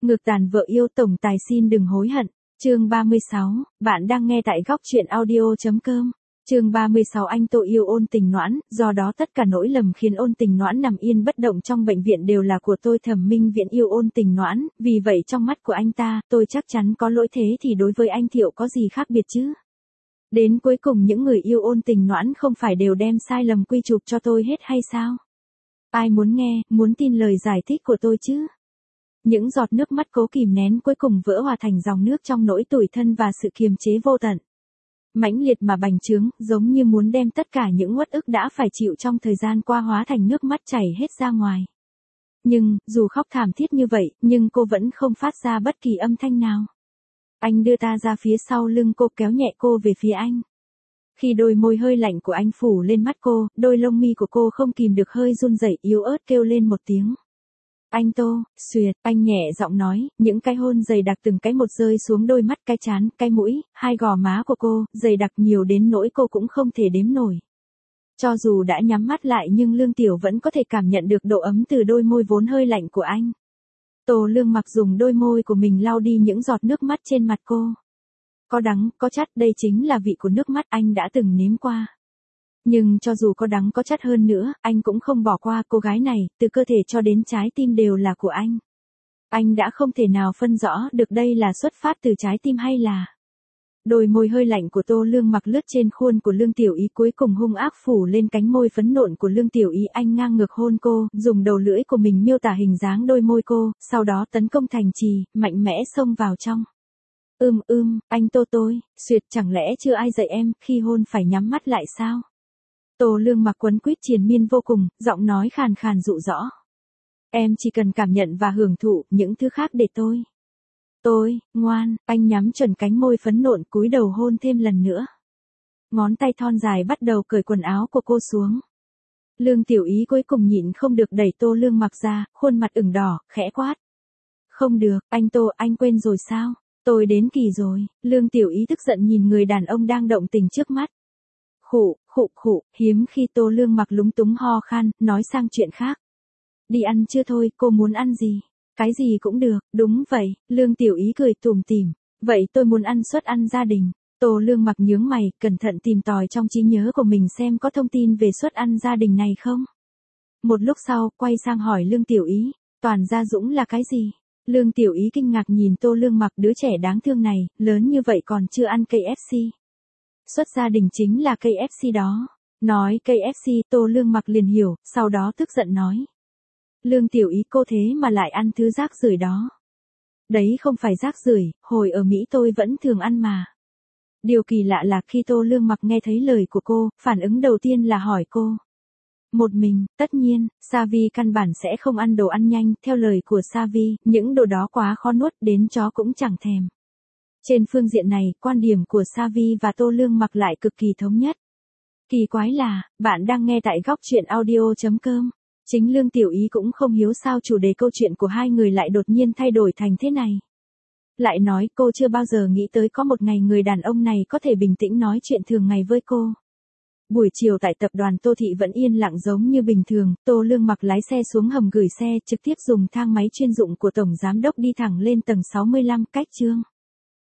Ngược tàn vợ yêu tổng tài xin đừng hối hận. Chương 36, bạn đang nghe tại góc truyện audio.com. Chương 36 anh tôi yêu Ôn Tình Noãn, do đó tất cả nỗi lầm khiến Ôn Tình Noãn nằm yên bất động trong bệnh viện đều là của tôi. Thẩm Minh Viễn yêu Ôn Tình Noãn, vì vậy trong mắt của anh ta, tôi chắc chắn có lỗi, thế thì đối với anh Thiệu có gì khác biệt chứ? Đến cuối cùng những người yêu Ôn Tình Noãn không phải đều đem sai lầm quy chụp cho tôi hết hay sao? Ai muốn nghe, muốn tin lời giải thích của tôi chứ? Những giọt nước mắt cố kìm nén cuối cùng vỡ hòa thành dòng nước trong nỗi tủi thân và sự kiềm chế vô tận. Mãnh liệt mà bành trướng, giống như muốn đem tất cả những uất ức đã phải chịu trong thời gian qua hóa thành nước mắt chảy hết ra ngoài. Nhưng, dù khóc thảm thiết như vậy, nhưng cô vẫn không phát ra bất kỳ âm thanh nào. Anh đưa ta ra phía sau lưng cô, kéo nhẹ cô về phía anh. Khi đôi môi hơi lạnh của anh phủ lên mắt cô, đôi lông mi của cô không kìm được hơi run rẩy, yếu ớt kêu lên một tiếng. Anh Tô, xuyệt, anh nhẹ giọng nói, những cái hôn dày đặc từng cái một rơi xuống đôi mắt, cái trán, cái mũi, hai gò má của cô, dày đặc nhiều đến nỗi cô cũng không thể đếm nổi. Cho dù đã nhắm mắt lại nhưng Lương Tiểu vẫn có thể cảm nhận được độ ấm từ đôi môi vốn hơi lạnh của anh. Tô Lương Mặc dùng đôi môi của mình lau đi những giọt nước mắt trên mặt cô. Có đắng, có chát, đây chính là vị của nước mắt anh đã từng nếm qua. Nhưng cho dù có đắng có chát hơn nữa, anh cũng không bỏ qua cô gái này, từ cơ thể cho đến trái tim đều là của anh. Anh đã không thể nào phân rõ được đây là xuất phát từ trái tim hay là... Đôi môi hơi lạnh của Tô Lương Mặc lướt trên khuôn của Lương Tiểu Ý, cuối cùng hung ác phủ lên cánh môi phấn nộn của Lương Tiểu Ý. Anh ngang ngược hôn cô, dùng đầu lưỡi của mình miêu tả hình dáng đôi môi cô, sau đó tấn công thành trì, mạnh mẽ xông vào trong. Anh Tô tôi, xuyệt, chẳng lẽ chưa ai dạy em, khi hôn phải nhắm mắt lại sao? Tô Lương Mặc quấn quýt triền miên vô cùng, giọng nói khàn khàn dụ dõ. Em chỉ cần cảm nhận và hưởng thụ, những thứ khác để tôi. Tôi, ngoan, anh nhắm chuẩn cánh môi phấn nộn, cúi đầu hôn thêm lần nữa. Ngón tay thon dài bắt đầu cởi quần áo của cô xuống. Lương Tiểu Ý cuối cùng nhịn không được đẩy Tô Lương Mặc ra, khuôn mặt ửng đỏ, khẽ quát. Không được, anh Tô, anh quên rồi sao? Tôi đến kỳ rồi. Lương Tiểu Ý tức giận nhìn người đàn ông đang động tình trước mắt. Khụ, hiếm khi Tô Lương Mặc lúng túng ho khan, nói sang chuyện khác. Đi ăn chưa thôi, cô muốn ăn gì? Cái gì cũng được, đúng vậy, Lương Tiểu Ý cười tủm tỉm. Vậy tôi muốn ăn suất ăn gia đình. Tô Lương Mặc nhướng mày, cẩn thận tìm tòi trong trí nhớ của mình xem có thông tin về suất ăn gia đình này không. Một lúc sau, quay sang hỏi Lương Tiểu Ý, Toàn Gia Dũng là cái gì? Lương Tiểu Ý kinh ngạc nhìn Tô Lương Mặc, đứa trẻ đáng thương này, lớn như vậy còn chưa ăn KFC. Suất gia đình chính là KFC đó. Nói KFC, Tô Lương Mặc liền hiểu, sau đó tức giận nói. Lương Tiểu Ý, cô thế mà lại ăn thứ rác rưởi đó. Đấy không phải rác rưởi, hồi ở Mỹ tôi vẫn thường ăn mà. Điều kỳ lạ là khi Tô Lương Mặc nghe thấy lời của cô, phản ứng đầu tiên là hỏi cô. Một mình, tất nhiên, Savi căn bản sẽ không ăn đồ ăn nhanh, theo lời của Savi, những đồ đó quá khó nuốt, đến chó cũng chẳng thèm. Trên phương diện này, quan điểm của Savi và Tô Lương Mặc lại cực kỳ thống nhất. Kỳ quái là, bạn đang nghe tại góc truyện audio.com. Chính Lương Tiểu Ý cũng không hiểu sao chủ đề câu chuyện của hai người lại đột nhiên thay đổi thành thế này. Lại nói cô chưa bao giờ nghĩ tới có một ngày người đàn ông này có thể bình tĩnh nói chuyện thường ngày với cô. Buổi chiều tại tập đoàn Tô Thị vẫn yên lặng giống như bình thường, Tô Lương Mặc lái xe xuống hầm gửi xe, trực tiếp dùng thang máy chuyên dụng của Tổng Giám đốc đi thẳng lên tầng 65, cách Trương